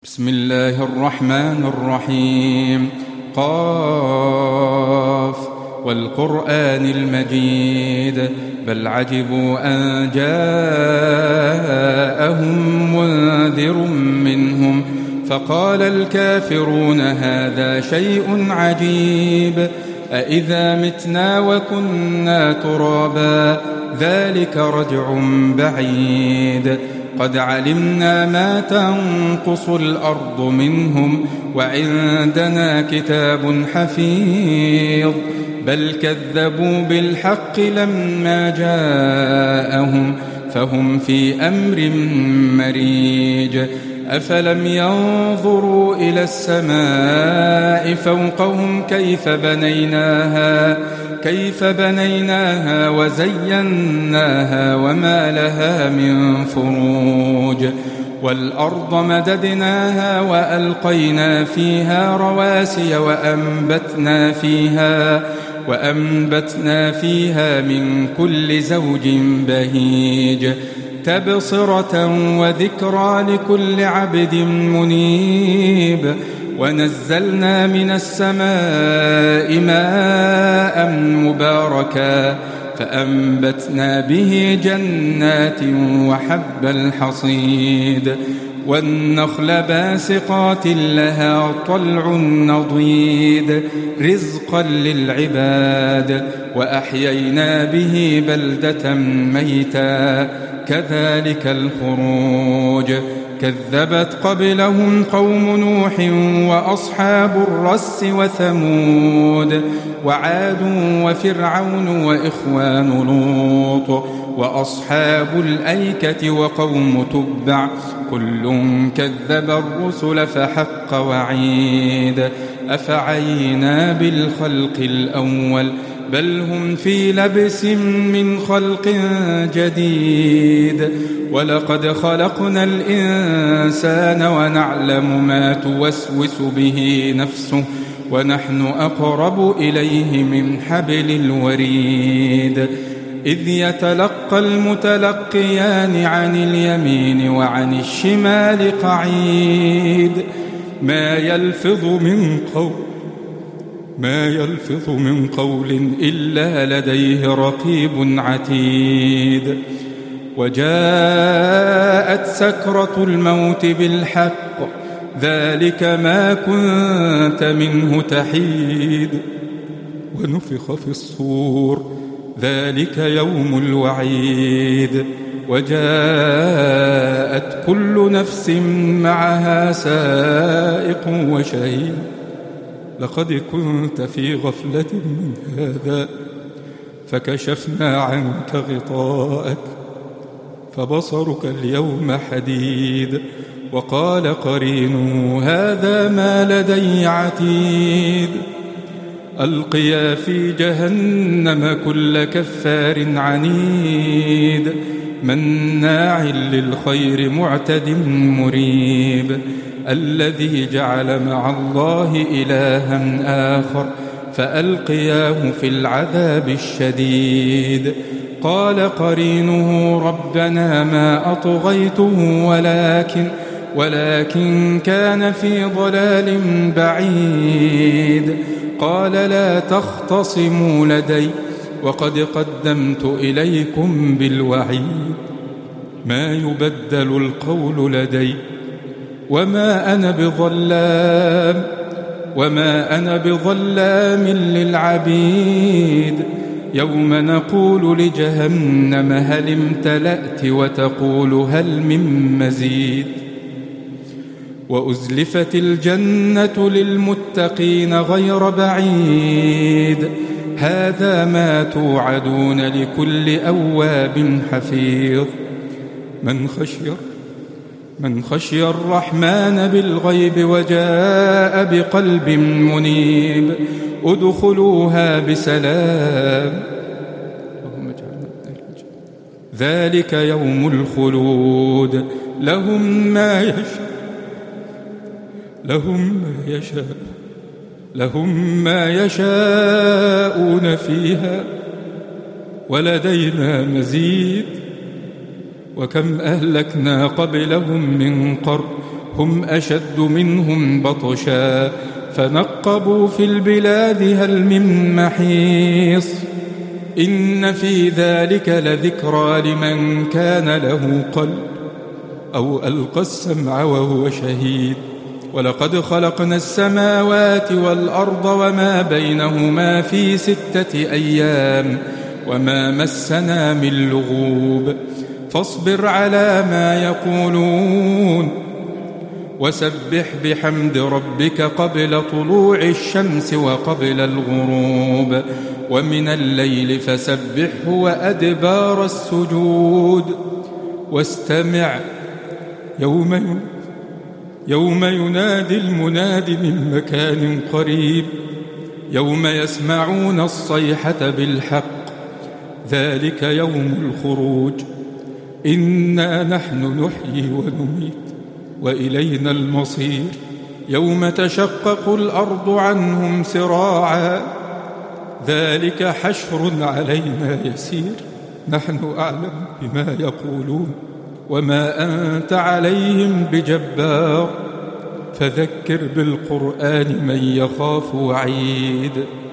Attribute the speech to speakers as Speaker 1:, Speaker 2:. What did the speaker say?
Speaker 1: بسم الله الرحمن الرحيم. قاف والقرآن المجيد بل عجبوا أن جاءهم منذر منهم فقال الكافرون هذا شيء عجيب أإذا متنا وكنا ترابا ذلك رجع بعيد قد علمنا ما تنقص الأرض منهم وعندنا كتاب حفيظ بل كذبوا بالحق لما جاءهم فهم في أمر مريج أفلم ينظروا إلى السماء فوقهم كيف بنيناها وزيناها وما لها من فروج والأرض مددناها وألقينا فيها رواسي وأنبتنا فيها من كل زوج بهيج تبصرة وذكرى لكل عبد منيب ونزلنا من السماء ماء مباركا فأنبتنا به جنات وحب الحصيد والنخل باسقات لها طلع نضيد رزقا للعباد وأحيينا به بلدة ميتا كذلك الخروج كذبت قبلهم قوم نوح وأصحاب الرس وثمود وعاد وفرعون وإخوان لوط وأصحاب الأيكة وقوم تبع كل كذب الرسل فحق وعيد أفعينا بالخلق الأول بل هم في لبس من خلق جديد ولقد خلقنا الإنسان ونعلم ما توسوس به نفسه ونحن أقرب إليه من حبل الوريد إذ يتلقى المتلقيان عن اليمين وعن الشمال قعيد ما يلفظ من قول إلا لديه رقيب عتيد وجاءت سكرة الموت بالحق ذلك ما كنت منه تحيد ونفخ في الصور ذلك يوم الوعيد وجاءت كل نفس معها سائق وشهيد لقد كنت في غفلة من هذا فكشفنا عنك غطاءك فبصرك اليوم حديد وقال قرينه هذا ما لدي عتيد ألقيا في جهنم كل كفار عنيد مناع للخير معتد مريب الذي جعل مع الله إلها آخر فألقياه في العذاب الشديد قال قرينه ربنا ما أطغيته ولكن كان في ضلال بعيد قال لا تختصموا لدي وقد قدمت إليكم بالوعيد ما يبدل القول لدي وما أنا بظلام للعبيد يوم نقول لجهنم هل امتلأت وتقول هل من مزيد وأزلفت الجنة للمتقين غير بعيد هذا ما توعدون لكل أواب حفيظ من خشي الرحمن بالغيب وجاء بقلب منيب ادخلوها بسلام ذلك يوم الخلود لهم ما يشاءون فيها ولدينا مزيد وكم أهلكنا قبلهم من قرن هم أشد منهم بطشا فنقبوا في البلاد هل من محيص إن في ذلك لذكرى لمن كان له قلب أو ألقى السمع وهو شهيد ولقد خلقنا السماوات والأرض وما بينهما في 6 أيام وما مسنا من لغوب فاصبر على ما يقولون وسبح بحمد ربك قبل طلوع الشمس وقبل الغروب ومن الليل فسبحه وأدبار السجود واستمع يوم ينادي المناد من مكان قريب يوم يسمعون الصيحة بالحق ذلك يوم الخروج إنا نحن نحيي ونميت وإلينا المصير يوم تشقق الأرض عنهم سراعا ذلك حشر علينا يسير نحن أعلم بما يقولون وما أنت عليهم بجبار فذكر بالقرآن من يخاف وعيد